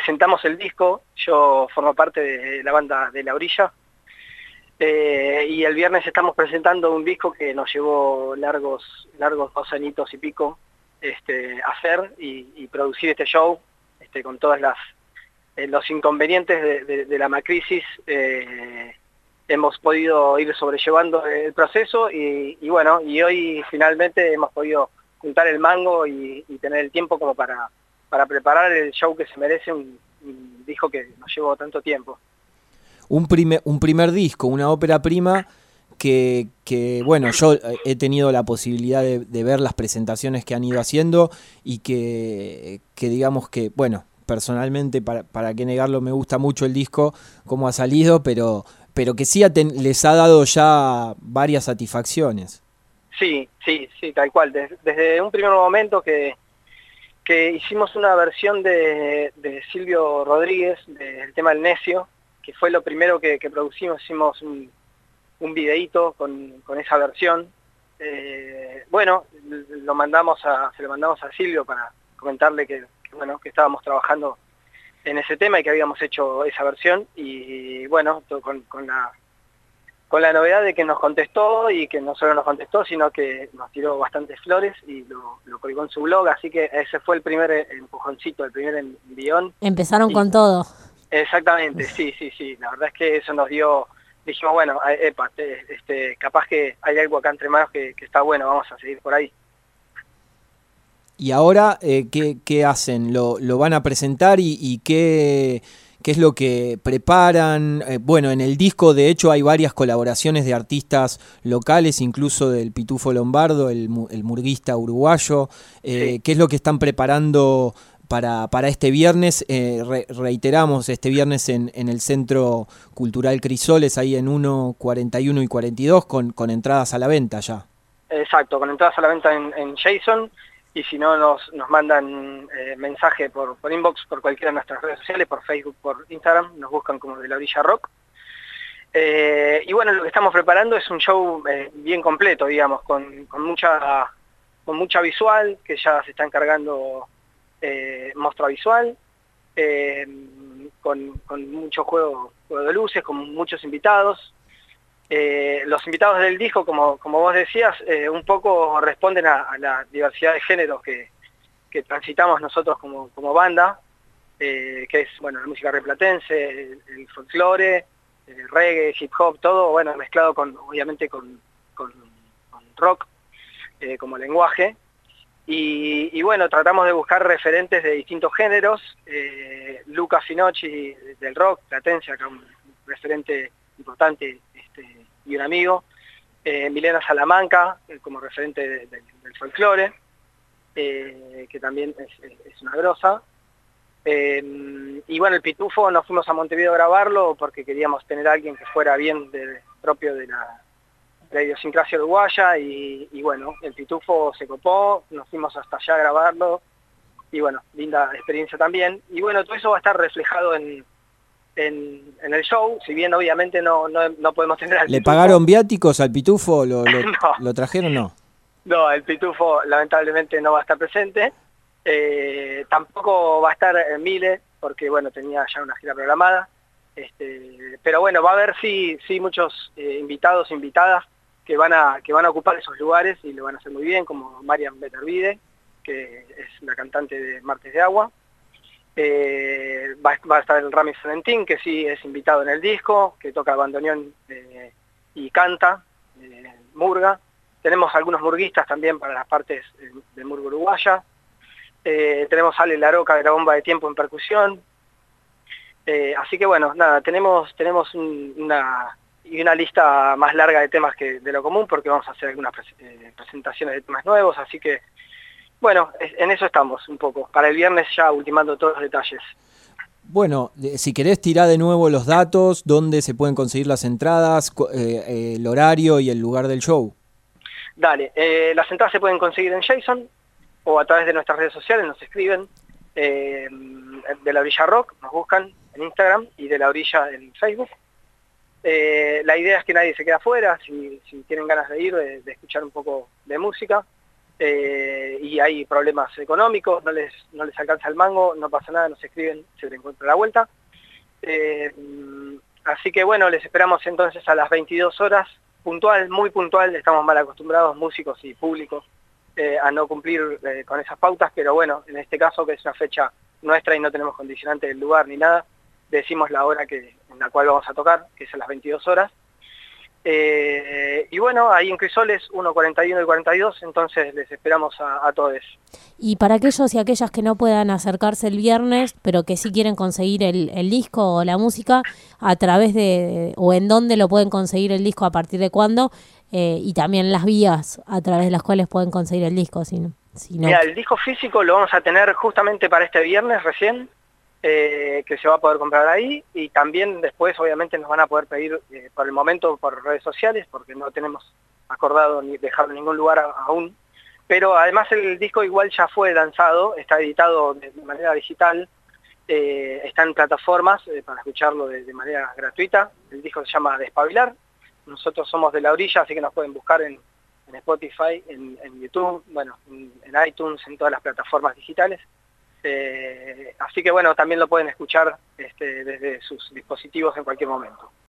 presentamos el disco. Yo formo parte de la banda de La Orilla. Y el viernes estamos presentando un disco que nos llevó largos 2 añitos y pico hacer y producir este show, con todas los inconvenientes de la Macrisis. Hemos podido ir sobrellevando el proceso y bueno, y hoy finalmente hemos podido juntar el mango y tener el tiempo como para preparar el show que se merece un disco que nos llevó tanto tiempo. Un primer disco, una ópera prima que bueno, yo he tenido la posibilidad de ver las presentaciones que han ido haciendo y que digamos que, bueno, personalmente, para qué negarlo, me gusta mucho el disco, cómo ha salido, pero que sí les ha dado ya varias satisfacciones. Sí, tal cual. Desde un primer momento que hicimos una versión de Silvio Rodríguez, del tema El Necio, que fue lo primero que producimos. Hicimos un videíto con esa versión. Bueno, se lo mandamos a Silvio para comentarle que estábamos trabajando en ese tema y que habíamos hecho esa versión, y bueno, con la novedad de que nos contestó, y que no solo nos contestó, sino que nos tiró bastantes flores y lo colgó en su blog, así que ese fue el primer empujoncito, el primer envión. Empezaron con todo. Exactamente, sí, la verdad es que eso nos dio, dijimos, bueno, capaz que hay algo acá entre manos que está bueno, vamos a seguir por ahí. Y ahora, ¿qué hacen? ¿Lo van a presentar y qué es lo que preparan? Bueno, en el disco de hecho hay varias colaboraciones de artistas locales, incluso del Pitufo Lombardo, el murguista uruguayo. Sí. ¿Qué es lo que están preparando para este viernes? Reiteramos, este viernes en el Centro Cultural Crisoles, ahí en 1, 41 y 42, con entradas a la venta ya. Exacto, con entradas a la venta en Jason. Y si no, nos mandan mensaje por inbox, por cualquiera de nuestras redes sociales, por Facebook, por Instagram, nos buscan como De La Orilla Rock. Y bueno, lo que estamos preparando es un show bien completo, digamos, con mucha visual, que ya se está encargando Mostra Visual, con mucho juego de luces, con muchos invitados. Los invitados del disco, como vos decías, un poco responden a la diversidad de géneros que transitamos nosotros como banda, que es, bueno, la música rioplatense, el folclore, el reggae, hip hop, todo, bueno, mezclado obviamente con rock como lenguaje. Y bueno, tratamos de buscar referentes de distintos géneros. Luca Finocchi del rock platense, acá un referente importante, y un amigo. Milena Salamanca como referente del folclore, que también es una grosa. Y bueno, el Pitufo, nos fuimos a Montevideo a grabarlo porque queríamos tener a alguien que fuera bien propio de la idiosincrasia uruguaya, y bueno, el Pitufo se copó, nos fuimos hasta allá a grabarlo, y bueno, linda experiencia también. Y bueno, todo eso va a estar reflejado en el show, si bien obviamente no podemos tener al ¿Le Pitufo. pagaron viáticos al Pitufo? No. ¿Lo trajeron? No. No, el Pitufo lamentablemente no va a estar presente. Tampoco va a estar Mile, porque bueno, tenía ya una gira programada. Pero bueno, va a haber sí muchos invitados, invitadas que van a ocupar esos lugares y lo van a hacer muy bien, como Marian Beterbide, que es la cantante de Martes de Agua. Va a estar el Rami Valentín, que sí es invitado en el disco, que toca bandoneón y canta murga. Tenemos algunos murguistas también para las partes de murga uruguaya. Tenemos a Ale Laroca de La Bomba de Tiempo en percusión. Así que bueno, nada, tenemos una lista más larga de temas que de lo común, porque vamos a hacer algunas presentaciones de temas nuevos, así que bueno, en eso estamos un poco. Para el viernes ya ultimando todos los detalles. Bueno, si querés tirar de nuevo los datos, dónde se pueden conseguir las entradas, el horario y el lugar del show. Dale, las entradas se pueden conseguir en Jason o a través de nuestras redes sociales, nos escriben. De La Orilla Rock, nos buscan en Instagram, y De La Orilla en Facebook. La idea es que nadie se quede afuera, si tienen ganas de ir, de escuchar un poco de música. y hay problemas económicos, no les alcanza el mango, no pasa nada, nos escriben, se le encuentra la vuelta. Así que bueno, les esperamos entonces a las 22 horas, puntual, muy puntual, estamos mal acostumbrados, músicos y públicos, a no cumplir con esas pautas, pero bueno, en este caso, que es una fecha nuestra y no tenemos condicionante del lugar ni nada, decimos la hora en la cual vamos a tocar, que es a las 22 horas. Y bueno, ahí en Crisoles 1, 41 y 42, entonces les esperamos a todos. Y para aquellos y aquellas que no puedan acercarse el viernes, pero que sí quieren conseguir el disco o la música, a través o en dónde lo pueden conseguir el disco, a partir de cuándo, y también las vías a través de las cuales pueden conseguir el disco. Si no. Mira, el disco físico lo vamos a tener justamente para este viernes recién, que se va a poder comprar ahí, y también después obviamente nos van a poder pedir por el momento por redes sociales, porque no tenemos acordado ni dejarlo en ningún lugar aún, pero además el disco igual ya fue lanzado, está editado de manera digital, está en plataformas para escucharlo de manera gratuita. El disco se llama Despabilar, nosotros somos de La Orilla, así que nos pueden buscar en Spotify, en YouTube, bueno, en iTunes, en todas las plataformas digitales. Así que bueno, también lo pueden escuchar desde sus dispositivos en cualquier momento.